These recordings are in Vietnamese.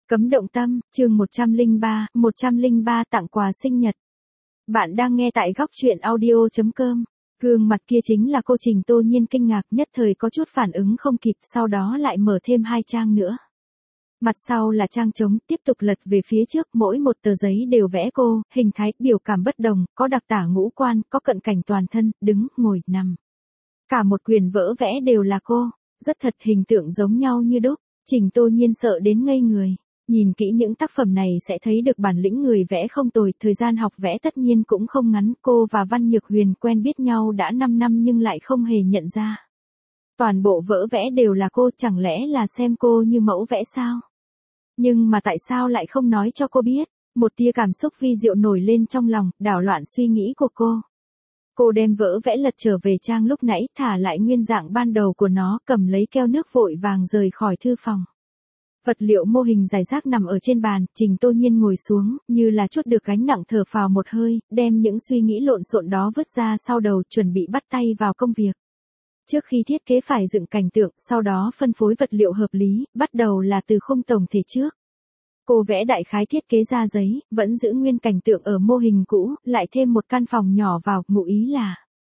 Cấm động tâm, chương 103 tặng quà sinh nhật. Bạn đang nghe tại góc truyện audio.com. Gương mặt kia chính là cô Trình Tô Nhiên, kinh ngạc nhất thời có chút phản ứng không kịp, sau đó lại mở thêm 2 trang nữa. Mặt sau là trang trống, tiếp tục lật về phía trước, mỗi một tờ giấy đều vẽ cô, hình thái, biểu cảm bất đồng, có đặc tả ngũ quan, có cận cảnh toàn thân, đứng, ngồi, nằm. Cả một quyển vỡ vẽ đều là cô, rất thật, hình tượng giống nhau như đúc. Trình Tô Nhiên sợ đến ngây người. Nhìn kỹ những tác phẩm này sẽ thấy được bản lĩnh người vẽ không tồi, thời gian học vẽ tất nhiên cũng không ngắn, cô và Văn Nhược Huyền quen biết nhau đã 5 năm nhưng lại không hề nhận ra. Toàn bộ vỡ vẽ đều là cô, chẳng lẽ là xem cô như mẫu vẽ sao? Nhưng mà tại sao lại không nói cho cô biết? Một tia cảm xúc vi diệu nổi lên trong lòng, đảo loạn suy nghĩ của cô. Cô đem vỡ vẽ lật trở về trang lúc nãy, thả lại nguyên dạng ban đầu của nó, cầm lấy keo nước vội vàng rời khỏi thư phòng. Vật liệu mô hình rải rác nằm ở trên bàn, Trình Tô Nhiên ngồi xuống, như là trút được gánh nặng, thở phào một hơi, đem những suy nghĩ lộn xộn đó vứt ra sau đầu, chuẩn bị bắt tay vào công việc. Trước khi thiết kế phải dựng cảnh tượng, sau đó phân phối vật liệu hợp lý, bắt đầu là từ khung tổng thể trước. Cô vẽ đại khái thiết kế ra giấy, vẫn giữ nguyên cảnh tượng ở mô hình cũ, lại thêm một căn phòng nhỏ vào, ngụ ý là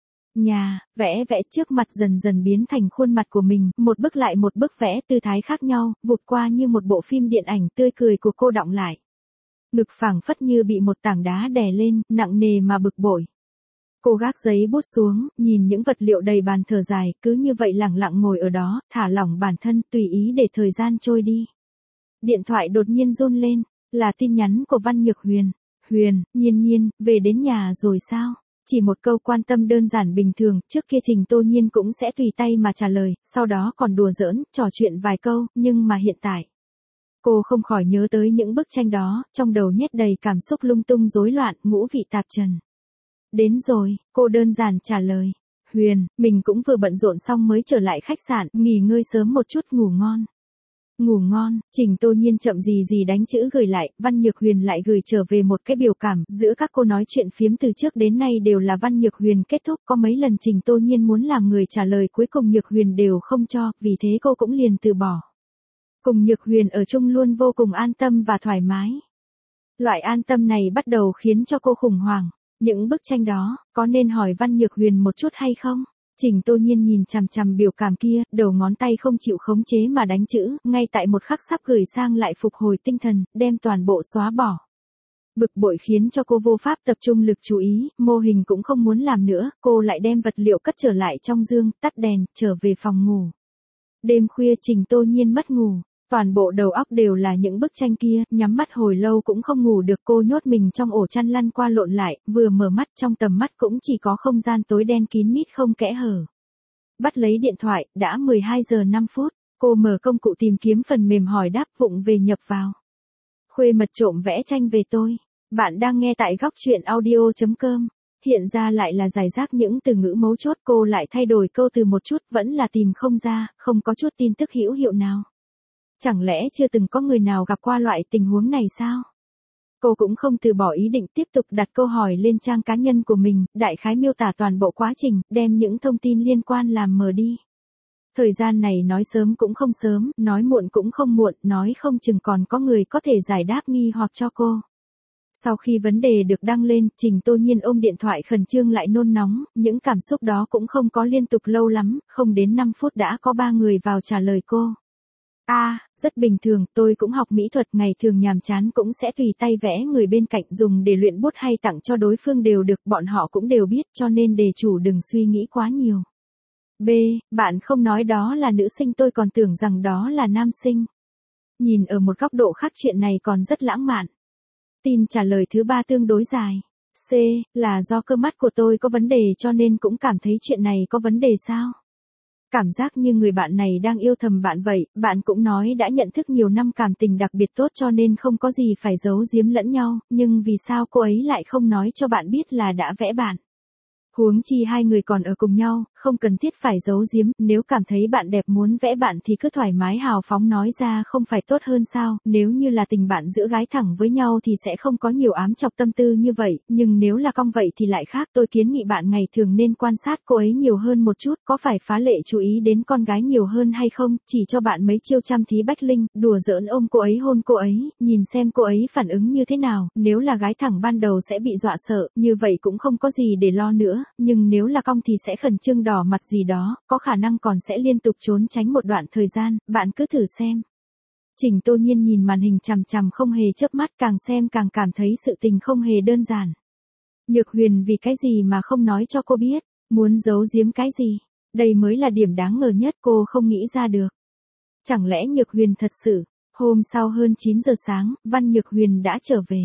nhà, vẽ trước mặt dần dần biến thành khuôn mặt của mình, một bức lại một bức vẽ tư thái khác nhau, vụt qua như một bộ phim điện ảnh, tươi cười của cô đọng lại. Ngực phảng phất như bị một tảng đá đè lên, nặng nề mà bực bội. Cô gác giấy bút xuống, nhìn những vật liệu đầy bàn thở dài, cứ như vậy lặng lặng ngồi ở đó, thả lỏng bản thân, tùy ý để thời gian trôi đi. Điện thoại đột nhiên run lên, là tin nhắn của Văn Nhược Huyền. Huyền, Nhiên, về đến nhà rồi sao? Chỉ một câu quan tâm đơn giản bình thường, trước kia Trình Tô Nhiên cũng sẽ tùy tay mà trả lời, sau đó còn đùa giỡn, trò chuyện vài câu, nhưng mà hiện tại. Cô không khỏi nhớ tới những bức tranh đó, trong đầu nhét đầy cảm xúc lung tung rối loạn, ngũ vị tạp trần. Đến rồi, cô đơn giản trả lời. Huyền, mình cũng vừa bận rộn xong mới trở lại khách sạn, nghỉ ngơi sớm một chút, ngủ ngon. Ngủ ngon, Trình Tô Nhiên chậm gì đánh chữ gửi lại, Văn Nhược Huyền lại gửi trở về một cái biểu cảm, giữa các cô nói chuyện phiếm từ trước đến nay đều là Văn Nhược Huyền kết thúc, có mấy lần Trình Tô Nhiên muốn làm người trả lời cuối cùng Nhược Huyền đều không cho, vì thế cô cũng liền từ bỏ. Cùng Nhược Huyền ở chung luôn vô cùng an tâm và thoải mái. Loại an tâm này bắt đầu khiến cho cô khủng hoảng, những bức tranh đó, có nên hỏi Văn Nhược Huyền một chút hay không? Trình Tô Nhiên nhìn chằm chằm biểu cảm kia, đầu ngón tay không chịu khống chế mà đánh chữ, ngay tại một khắc sắp gửi sang lại phục hồi tinh thần, đem toàn bộ xóa bỏ. Bực bội khiến cho cô vô pháp tập trung lực chú ý, mô hình cũng không muốn làm nữa, cô lại đem vật liệu cất trở lại trong dương, tắt đèn, trở về phòng ngủ. Đêm khuya Trình Tô Nhiên mất ngủ, toàn bộ đầu óc đều là những bức tranh kia, nhắm mắt hồi lâu cũng không ngủ được, cô nhốt mình trong ổ chăn lăn qua lộn lại, vừa mở mắt trong tầm mắt cũng chỉ có không gian tối đen kín mít không kẽ hở. Bắt lấy điện thoại, đã 12 giờ 5 phút, cô mở công cụ tìm kiếm phần mềm hỏi đáp vụng về nhập vào. Khuê mật trộm vẽ tranh về tôi. Bạn đang nghe tại góc truyện audio.com. Hiện ra lại là giải rác những từ ngữ mấu chốt, cô lại thay đổi câu từ một chút, vẫn là tìm không ra, không có chút tin tức hữu hiệu nào. Chẳng lẽ chưa từng có người nào gặp qua loại tình huống này sao? Cô cũng không từ bỏ ý định tiếp tục đặt câu hỏi lên trang cá nhân của mình, đại khái miêu tả toàn bộ quá trình, đem những thông tin liên quan làm mờ đi. Thời gian này nói sớm cũng không sớm, nói muộn cũng không muộn, nói không chừng còn có người có thể giải đáp nghi hoặc cho cô. Sau khi vấn đề được đăng lên, Trình Tô Nhiên ôm điện thoại khẩn trương lại nôn nóng, những cảm xúc đó cũng không có liên tục lâu lắm, không đến 5 phút đã có 3 người vào trả lời cô. Rất bình thường, tôi cũng học mỹ thuật, ngày thường nhàm chán cũng sẽ tùy tay vẽ người bên cạnh dùng để luyện bút hay tặng cho đối phương đều được, bọn họ cũng đều biết, cho nên đề chủ đừng suy nghĩ quá nhiều. B. Bạn không nói đó là nữ sinh, tôi còn tưởng rằng đó là nam sinh. Nhìn ở một góc độ khác chuyện này còn rất lãng mạn. Tin trả lời thứ 3 tương đối dài. C. Là do cơ mắt của tôi có vấn đề cho nên cũng cảm thấy chuyện này có vấn đề sao? Cảm giác như người bạn này đang yêu thầm bạn vậy, bạn cũng nói đã nhận thức nhiều năm cảm tình đặc biệt tốt cho nên không có gì phải giấu giếm lẫn nhau, nhưng vì sao cô ấy lại không nói cho bạn biết là đã vẽ bạn? Huống chi hai người còn ở cùng nhau, không cần thiết phải giấu giếm, nếu cảm thấy bạn đẹp muốn vẽ bạn thì cứ thoải mái hào phóng nói ra không phải tốt hơn sao, nếu như là tình bạn giữa gái thẳng với nhau thì sẽ không có nhiều ám chọc tâm tư như vậy, nhưng nếu là cong vậy thì lại khác, tôi kiến nghị bạn ngày thường nên quan sát cô ấy nhiều hơn một chút, có phải phá lệ chú ý đến con gái nhiều hơn hay không, chỉ cho bạn mấy chiêu chăm thí bách linh, đùa giỡn ôm cô ấy hôn cô ấy, nhìn xem cô ấy phản ứng như thế nào, nếu là gái thẳng ban đầu sẽ bị dọa sợ, như vậy cũng không có gì để lo nữa. Nhưng nếu là cong thì sẽ khẩn trương đỏ mặt gì đó, có khả năng còn sẽ liên tục trốn tránh một đoạn thời gian, bạn cứ thử xem. Trình Tô Nhiên nhìn màn hình chằm chằm không hề chớp mắt, càng xem càng cảm thấy sự tình không hề đơn giản. Nhược Huyền vì cái gì mà không nói cho cô biết, muốn giấu giếm cái gì, đây mới là điểm đáng ngờ nhất, cô không nghĩ ra được. Chẳng lẽ Nhược Huyền thật sự, hôm sau hơn 9 giờ sáng, Văn Nhược Huyền đã trở về.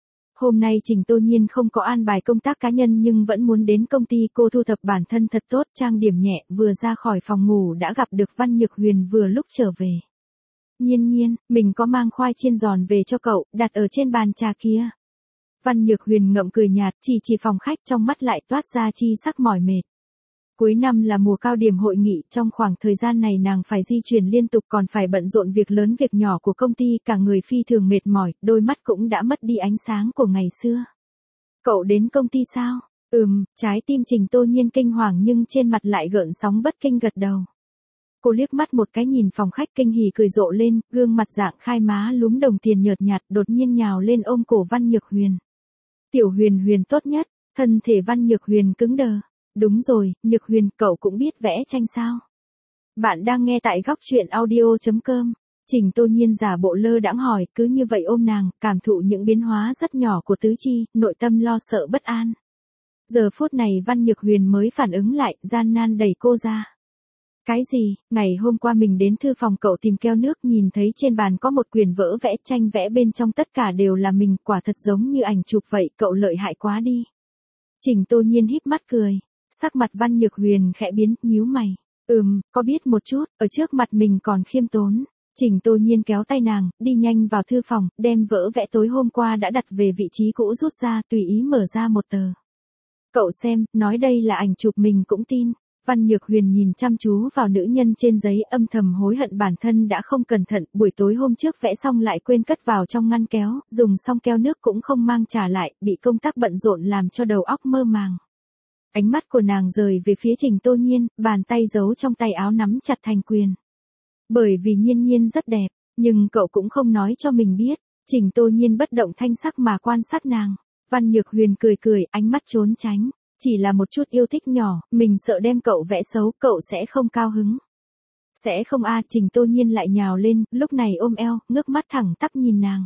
Hôm nay Trình Tô Nhiên không có an bài công tác cá nhân nhưng vẫn muốn đến công ty, cô thu thập bản thân thật tốt, trang điểm nhẹ, vừa ra khỏi phòng ngủ đã gặp được Văn Nhược Huyền vừa lúc trở về. Nhiên Nhiên, mình có mang khoai chiên giòn về cho cậu, đặt ở trên bàn trà kia. Văn Nhược Huyền ngậm cười nhạt, chỉ phòng khách, trong mắt lại toát ra chi sắc mỏi mệt. Cuối năm là mùa cao điểm hội nghị, trong khoảng thời gian này nàng phải di chuyển liên tục, còn phải bận rộn việc lớn việc nhỏ của công ty, cả người phi thường mệt mỏi, đôi mắt cũng đã mất đi ánh sáng của ngày xưa. Cậu đến công ty sao? Trái tim Trình Tô Nhiên kinh hoàng nhưng trên mặt lại gợn sóng bất kinh gật đầu. Cô liếc mắt một cái nhìn phòng khách kinh hỉ cười rộ lên, gương mặt dạng khai má lúm đồng tiền nhợt nhạt, đột nhiên nhào lên ôm cổ Văn Nhược Huyền. Tiểu Huyền Huyền tốt nhất, thân thể Văn Nhược Huyền cứng đờ. Đúng rồi, Nhược Huyền, cậu cũng biết vẽ tranh sao? Bạn đang nghe tại góc truyện audio.com. Trình Tô Nhiên giả bộ lơ đãng hỏi, cứ như vậy ôm nàng, cảm thụ những biến hóa rất nhỏ của tứ chi, nội tâm lo sợ bất an. Giờ phút này Văn Nhược Huyền mới phản ứng lại, gian nan đẩy cô ra. Cái gì, ngày hôm qua mình đến thư phòng cậu tìm keo nước, nhìn thấy trên bàn có một quyển vỡ vẽ tranh, vẽ bên trong tất cả đều là mình, quả thật giống như ảnh chụp vậy, cậu lợi hại quá đi. Trình Tô Nhiên híp mắt cười. Sắc mặt Văn Nhược Huyền khẽ biến, nhíu mày. Có biết một chút, ở trước mặt mình còn khiêm tốn. Trình Tô Nhiên kéo tay nàng, đi nhanh vào thư phòng, đem vỡ vẽ tối hôm qua đã đặt về vị trí cũ rút ra, tùy ý mở ra một tờ. Cậu xem, nói đây là ảnh chụp mình cũng tin. Văn Nhược Huyền nhìn chăm chú vào nữ nhân trên giấy, âm thầm hối hận bản thân đã không cẩn thận, buổi tối hôm trước vẽ xong lại quên cất vào trong ngăn kéo, dùng xong keo nước cũng không mang trả lại, bị công tác bận rộn làm cho đầu óc mơ màng. Ánh mắt của nàng rời về phía Trình Tô Nhiên, bàn tay giấu trong tay áo nắm chặt thành quyền. Bởi vì Nhiên Nhiên rất đẹp, nhưng cậu cũng không nói cho mình biết. Trình Tô Nhiên bất động thanh sắc mà quan sát nàng. Văn Nhược Huyền cười cười, ánh mắt trốn tránh. Chỉ là một chút yêu thích nhỏ, mình sợ đem cậu vẽ xấu, cậu sẽ không cao hứng. Sẽ không Trình Tô Nhiên lại nhào lên, lúc này ôm eo, ngước mắt thẳng tắp nhìn nàng.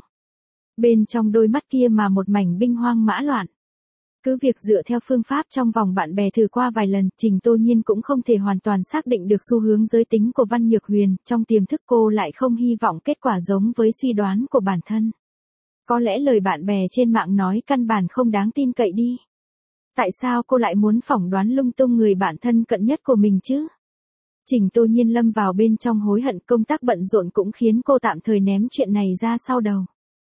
Bên trong đôi mắt kia mà một mảnh binh hoang mã loạn. Cứ việc dựa theo phương pháp trong vòng bạn bè thử qua vài lần, Trình Tô Nhiên cũng không thể hoàn toàn xác định được xu hướng giới tính của Văn Nhược Huyền, trong tiềm thức cô lại không hy vọng kết quả giống với suy đoán của bản thân. Có lẽ lời bạn bè trên mạng nói căn bản không đáng tin cậy đi. Tại sao cô lại muốn phỏng đoán lung tung người bạn thân cận nhất của mình chứ? Trình Tô Nhiên lâm vào bên trong hối hận, công tác bận rộn cũng khiến cô tạm thời ném chuyện này ra sau đầu.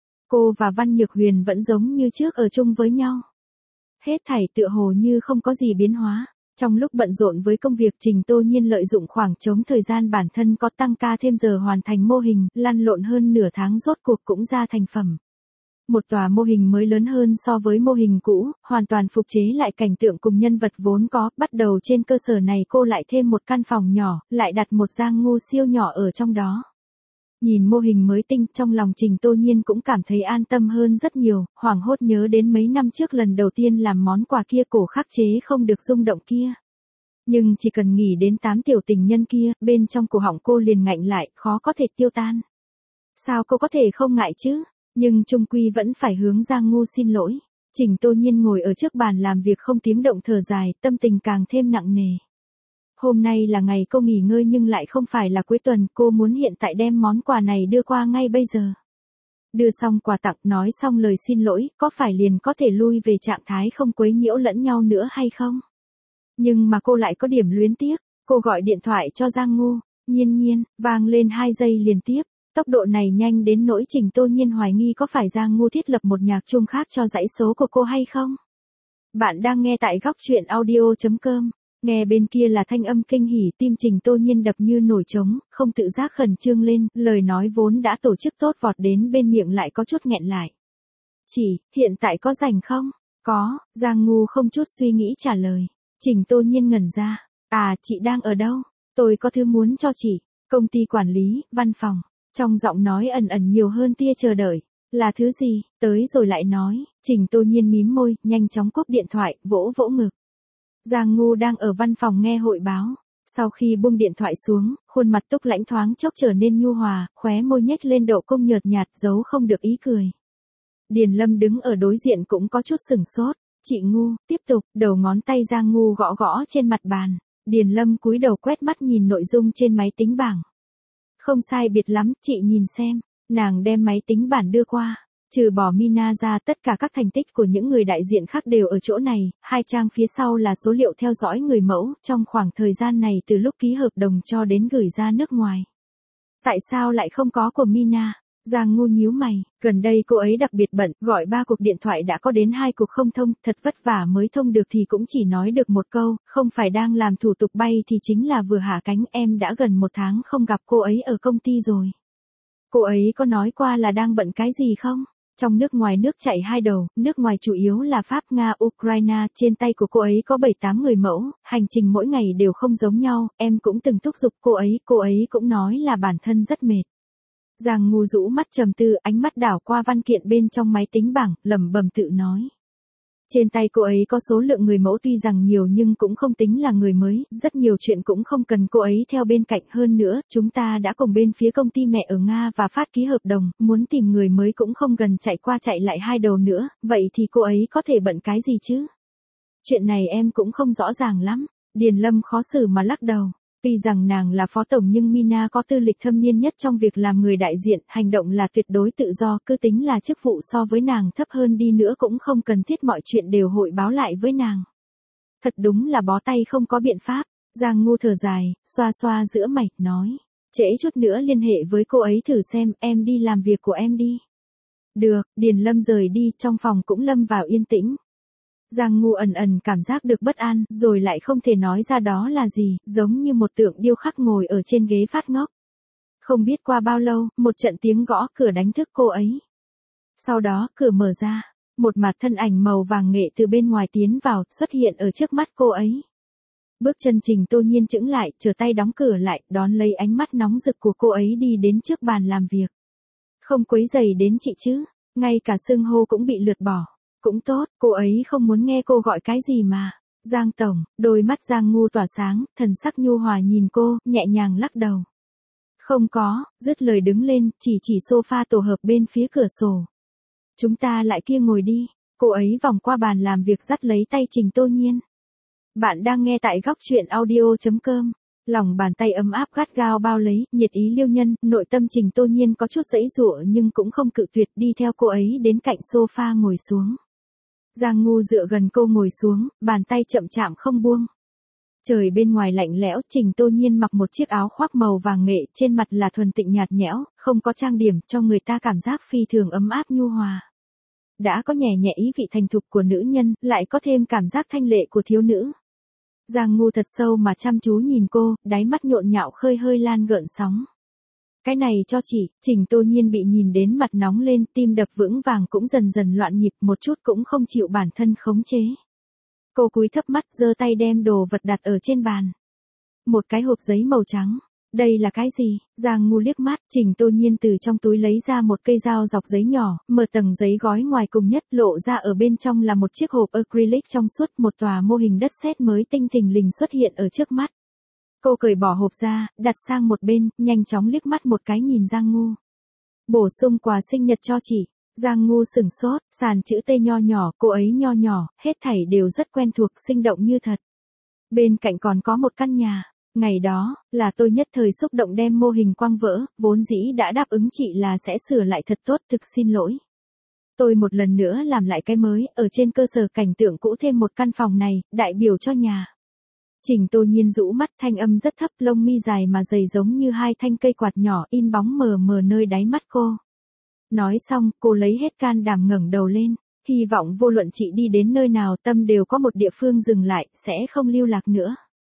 Cô và Văn Nhược Huyền vẫn giống như trước ở chung với nhau. Hết thảy tựa hồ như không có gì biến hóa. Trong lúc bận rộn với công việc, Trình Tô Nhiên lợi dụng khoảng trống thời gian bản thân có tăng ca thêm giờ hoàn thành mô hình, lăn lộn hơn nửa tháng rốt cuộc cũng ra thành phẩm. Một tòa mô hình mới lớn hơn so với mô hình cũ, hoàn toàn phục chế lại cảnh tượng cùng nhân vật vốn có, bắt đầu trên cơ sở này cô lại thêm một căn phòng nhỏ, lại đặt một giang ngu siêu nhỏ ở trong đó. Nhìn mô hình mới tinh, trong lòng Trình Tô Nhiên cũng cảm thấy an tâm hơn rất nhiều, hoảng hốt nhớ đến mấy năm trước lần đầu tiên làm món quà kia, cổ khắc chế không được rung động kia. Nhưng chỉ cần nghĩ đến 8 tiểu tình nhân kia, bên trong cổ họng cô liền ngạnh lại, khó có thể tiêu tan. Sao cô có thể không ngại chứ? Nhưng chung quy vẫn phải hướng Giang Ngu xin lỗi. Trình Tô Nhiên ngồi ở trước bàn làm việc không tiếng động thở dài, tâm tình càng thêm nặng nề. Hôm nay là ngày cô nghỉ ngơi nhưng lại không phải là cuối tuần, cô muốn hiện tại đem món quà này đưa qua ngay bây giờ. Đưa xong quà tặng, nói xong lời xin lỗi, có phải liền có thể lui về trạng thái không quấy nhiễu lẫn nhau nữa hay không? Nhưng mà cô lại có điểm luyến tiếc, cô gọi điện thoại cho Giang Ngu, Nhiên Nhiên, vang lên 2 giây liên tiếp. Tốc độ này nhanh đến nỗi Trình Tô Nhiên hoài nghi có phải Giang Ngu thiết lập một nhạc chuông khác cho dãy số của cô hay không? Bạn đang nghe tại góc chuyện audio.com. Nghe bên kia là thanh âm kinh hỉ, tim Trình Tô Nhiên đập như nổi trống, không tự giác khẩn trương lên, lời nói vốn đã tổ chức tốt vọt đến bên miệng lại có chút nghẹn lại. Chị, hiện tại có rảnh không? Có, Giang Ngu không chút suy nghĩ trả lời. Trình Tô Nhiên ngẩn ra. À, chị đang ở đâu? Tôi có thứ muốn cho chị. Công ty quản lý, văn phòng. Trong giọng nói ẩn ẩn nhiều hơn tia chờ đợi. Là thứ gì? Tới rồi lại nói. Trình Tô Nhiên mím môi, nhanh chóng cúp điện thoại, vỗ vỗ ngực. Giang Ngu đang ở văn phòng nghe hội báo. Sau khi buông điện thoại xuống, khuôn mặt Túc Lãnh thoáng chốc trở nên nhu hòa, khóe môi nhếch lên độ cong nhợt nhạt, giấu không được ý cười. Điền Lâm đứng ở đối diện cũng có chút sửng sốt. Chị Ngu, tiếp tục, đầu ngón tay Giang Ngu gõ gõ trên mặt bàn. Điền Lâm cúi đầu quét mắt nhìn nội dung trên máy tính bảng. Không sai biệt lắm, chị nhìn xem. Nàng đem máy tính bảng đưa qua. Trừ bỏ Mina ra, tất cả các thành tích của những người đại diện khác đều ở chỗ này, 2 trang phía sau là số liệu theo dõi người mẫu, trong khoảng thời gian này từ lúc ký hợp đồng cho đến gửi ra nước ngoài. Tại sao lại không có của Mina? Giang Ngu nhíu mày, gần đây cô ấy đặc biệt bận, gọi 3 cuộc điện thoại đã có đến 2 cuộc không thông, thật vất vả mới thông được thì cũng chỉ nói được một câu, không phải đang làm thủ tục bay thì chính là vừa hạ cánh, em đã gần 1 tháng không gặp cô ấy ở công ty rồi. Cô ấy có nói qua là đang bận cái gì không? Trong nước ngoài nước chạy hai đầu, nước ngoài chủ yếu là Pháp, Nga, Ukraine, trên tay của cô ấy có 7-8 người mẫu, hành trình mỗi ngày đều không giống nhau, em cũng từng thúc giục cô ấy cũng nói là bản thân rất mệt. Giang Ngu rũ mắt trầm tư, ánh mắt đảo qua văn kiện bên trong máy tính bảng, lẩm bẩm tự nói. Trên tay cô ấy có số lượng người mẫu tuy rằng nhiều nhưng cũng không tính là người mới, rất nhiều chuyện cũng không cần cô ấy theo bên cạnh, hơn nữa, chúng ta đã cùng bên phía công ty mẹ ở Nga và Phát ký hợp đồng, muốn tìm người mới cũng không gần chạy qua chạy lại hai đầu nữa, vậy thì cô ấy có thể bận cái gì chứ? Chuyện này em cũng không rõ ràng lắm, Điền Lâm khó xử mà lắc đầu. Tuy rằng nàng là phó tổng nhưng Mina có tư lịch thâm niên nhất trong việc làm người đại diện, hành động là tuyệt đối tự do, cứ tính là chức vụ so với nàng thấp hơn đi nữa cũng không cần thiết mọi chuyện đều hội báo lại với nàng. Thật đúng là bó tay không có biện pháp. Giang Ngu thở dài, xoa xoa giữa mày, nói. Trễ chút nữa liên hệ với cô ấy thử xem, em đi làm việc của em đi. Được, Điền Lâm rời đi, trong phòng cũng lâm vào yên tĩnh. Giang Ngu ẩn ẩn cảm giác được bất an, rồi lại không thể nói ra đó là gì, giống như một tượng điêu khắc ngồi ở trên ghế phát ngốc. Không biết qua bao lâu, một trận tiếng gõ cửa đánh thức cô ấy. Sau đó, cửa mở ra, một mặt thân ảnh màu vàng nghệ từ bên ngoài tiến vào, xuất hiện ở trước mắt cô ấy. Bước chân Trình Tô Nhiên chững lại, trở tay đóng cửa lại, đón lấy ánh mắt nóng rực của cô ấy đi đến trước bàn làm việc. Không quấy rầy đến chị chứ, ngay cả xưng hô cũng bị lược bỏ. Cũng tốt, cô ấy không muốn nghe cô gọi cái gì mà. Giang tổng, đôi mắt Giang Ngu tỏa sáng, thần sắc nhu hòa nhìn cô, nhẹ nhàng lắc đầu. Không có, dứt lời đứng lên, chỉ sofa tổ hợp bên phía cửa sổ. Chúng ta lại kia ngồi đi. Cô ấy vòng qua bàn làm việc dắt lấy tay Trình Tô Nhiên. Bạn đang nghe tại góc chuyện audio.com. Lòng bàn tay ấm áp gắt gao bao lấy, nhiệt ý liêu nhân, nội tâm Trình Tô Nhiên có chút giãy giụa nhưng cũng không cự tuyệt, đi theo cô ấy đến cạnh sofa ngồi xuống. Giang Ngu dựa gần cô ngồi xuống, bàn tay chậm chạm không buông. Trời bên ngoài lạnh lẽo, Trình Tô Nhiên mặc một chiếc áo khoác màu vàng nghệ, trên mặt là thuần tịnh nhạt nhẽo, không có trang điểm, cho người ta cảm giác phi thường ấm áp nhu hòa. Đã có nhẹ nhẹ ý vị thành thục của nữ nhân, lại có thêm cảm giác thanh lệ của thiếu nữ. Giang Ngu thật sâu mà chăm chú nhìn cô, đáy mắt nhộn nhạo khơi hơi lan gợn sóng. Cái này cho chị, Trình Tô Nhiên bị nhìn đến mặt nóng lên, tim đập vững vàng cũng dần dần loạn nhịp, một chút cũng không chịu bản thân khống chế. Cô cúi thấp mắt, giơ tay đem đồ vật đặt ở trên bàn. Một cái hộp giấy màu trắng. Đây là cái gì? Giang Ngu liếc mắt, Trình Tô Nhiên từ trong túi lấy ra một cây dao dọc giấy nhỏ, mở tầng giấy gói ngoài cùng nhất, lộ ra ở bên trong là một chiếc hộp acrylic trong suốt, một tòa mô hình đất sét mới tinh thình lình xuất hiện ở trước mắt. Cô cởi bỏ hộp ra, đặt sang một bên, nhanh chóng liếc mắt một cái nhìn Giang Ngu. Bổ sung quà sinh nhật cho chị. Giang Ngu sửng sốt, sàn chữ T nho nhỏ, cô ấy nho nhỏ, hết thảy đều rất quen thuộc, sinh động như thật. Bên cạnh còn có một căn nhà. Ngày đó, là tôi nhất thời xúc động đem mô hình quăng vỡ, vốn dĩ đã đáp ứng chị là sẽ sửa lại thật tốt, thực xin lỗi. Tôi một lần nữa làm lại cái mới, ở trên cơ sở cảnh tượng cũ thêm một căn phòng này, đại biểu cho nhà. Trình Tô Nhiên rũ mắt, thanh âm rất thấp, lông mi dài mà dày giống như 2 thanh cây quạt nhỏ, in bóng mờ mờ nơi đáy mắt cô. Nói xong, cô lấy hết can đảm ngẩng đầu lên. Hy vọng vô luận chị đi đến nơi nào tâm đều có một địa phương dừng lại, sẽ không lưu lạc nữa.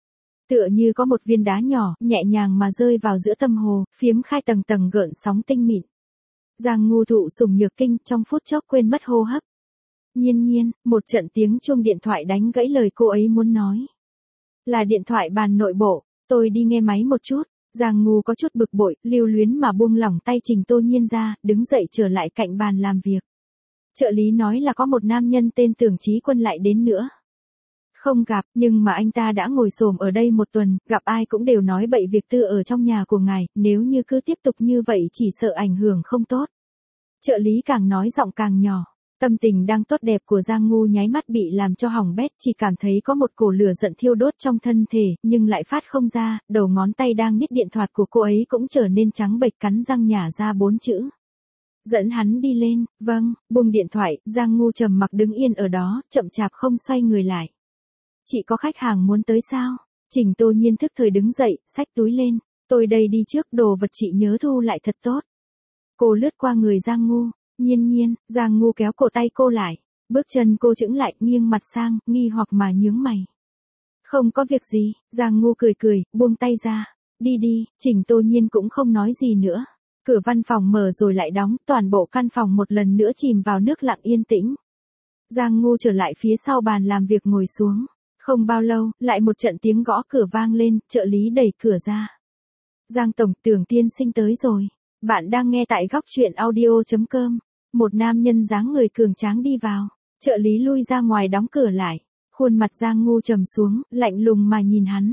Tựa như có một viên đá nhỏ, nhẹ nhàng mà rơi vào giữa tâm hồ, phiếm khai tầng tầng gợn sóng tinh mịn. Giang Ngu thụ sủng nhược kinh, trong phút chốc quên mất hô hấp. Nhiên nhiên, một trận tiếng chuông điện thoại đánh gãy lời cô ấy muốn nói. Là điện thoại bàn nội bộ, tôi đi nghe máy một chút. Giang Ngu có chút bực bội, lưu luyến mà buông lỏng tay Trình Tô Nhiên ra, đứng dậy trở lại cạnh bàn làm việc. Trợ lý nói là có một nam nhân tên Tưởng Chí Quân lại đến nữa. Không gặp, nhưng mà anh ta đã ngồi xổm ở đây một tuần, gặp ai cũng đều nói bậy việc tư ở trong nhà của ngài, nếu như cứ tiếp tục như vậy chỉ sợ ảnh hưởng không tốt. Trợ lý càng nói giọng càng nhỏ. Tâm tình đang tốt đẹp của Giang Ngu nháy mắt bị làm cho hỏng bét, chỉ cảm thấy có một cổ lửa giận thiêu đốt trong thân thể, nhưng lại phát không ra, đầu ngón tay đang nít điện thoại của cô ấy cũng trở nên trắng bệch, cắn răng nhả ra 4 chữ. Dẫn hắn đi lên, vâng, buông điện thoại, Giang Ngu trầm mặc đứng yên ở đó, chậm chạp không xoay người lại. Chị có khách hàng muốn tới sao? Trình Tô Nhiên thức thời đứng dậy, xách túi lên, tôi đây đi trước, đồ vật chị nhớ thu lại thật tốt. Cô lướt qua người Giang Ngu. Nhiên nhiên, Giang Ngu kéo cổ tay cô lại. Bước chân cô chững lại, nghiêng mặt sang, nghi hoặc mà nhướng mày. Không có việc gì, Giang Ngu cười cười, buông tay ra. Đi đi, Trình Tô Nhiên cũng không nói gì nữa. Cửa văn phòng mở rồi lại đóng, toàn bộ căn phòng một lần nữa chìm vào nước lặng yên tĩnh. Giang Ngu trở lại phía sau bàn làm việc ngồi xuống. Không bao lâu, lại một trận tiếng gõ cửa vang lên, trợ lý đẩy cửa ra. Giang tổng, Tưởng tiên sinh tới rồi. Bạn đang nghe tại góc truyện audio.com. Một nam nhân dáng người cường tráng đi vào. Trợ lý lui ra ngoài đóng cửa lại. Khuôn mặt Giang Ngu trầm xuống, lạnh lùng mà nhìn hắn.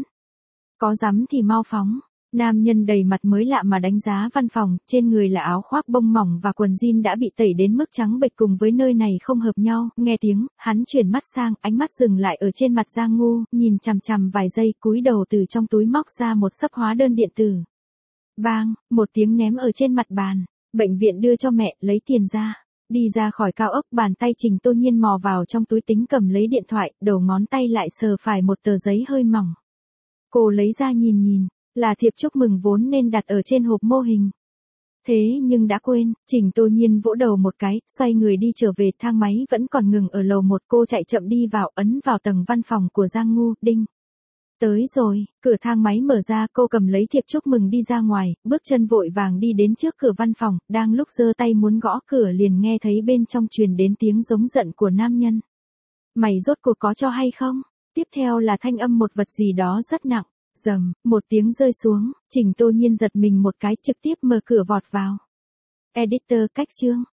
Có dám thì mau phóng. Nam nhân đầy mặt mới lạ mà đánh giá văn phòng, trên người là áo khoác bông mỏng và quần jean đã bị tẩy đến mức trắng bệch, cùng với nơi này không hợp nhau. Nghe tiếng, hắn chuyển mắt sang, ánh mắt dừng lại ở trên mặt Giang Ngu, nhìn chằm chằm vài giây, cúi đầu từ trong túi móc ra một xấp hóa đơn điện tử. Bang, một tiếng ném ở trên mặt bàn. Bệnh viện đưa cho mẹ, lấy tiền ra. Đi ra khỏi cao ốc, bàn tay Trình Tô Nhiên mò vào trong túi tính cầm lấy điện thoại, đầu ngón tay lại sờ phải một tờ giấy hơi mỏng. Cô lấy ra nhìn nhìn, là thiệp chúc mừng vốn nên đặt ở trên hộp mô hình. Thế nhưng đã quên, Trình Tô Nhiên vỗ đầu một cái, xoay người đi trở về, thang máy vẫn còn ngừng ở lầu 1, cô chạy chậm đi vào, ấn vào tầng văn phòng của Giang Ngu, đinh. Tới rồi, cửa thang máy mở ra, cô cầm lấy thiệp chúc mừng đi ra ngoài, bước chân vội vàng đi đến trước cửa văn phòng, đang lúc giơ tay muốn gõ cửa liền nghe thấy bên trong truyền đến tiếng giống giận của nam nhân. Mày rốt cuộc có cho hay không? Tiếp theo là thanh âm một vật gì đó rất nặng, rầm, một tiếng rơi xuống, Trình Tô Nhiên giật mình một cái, trực tiếp mở cửa vọt vào. Editor cách chương.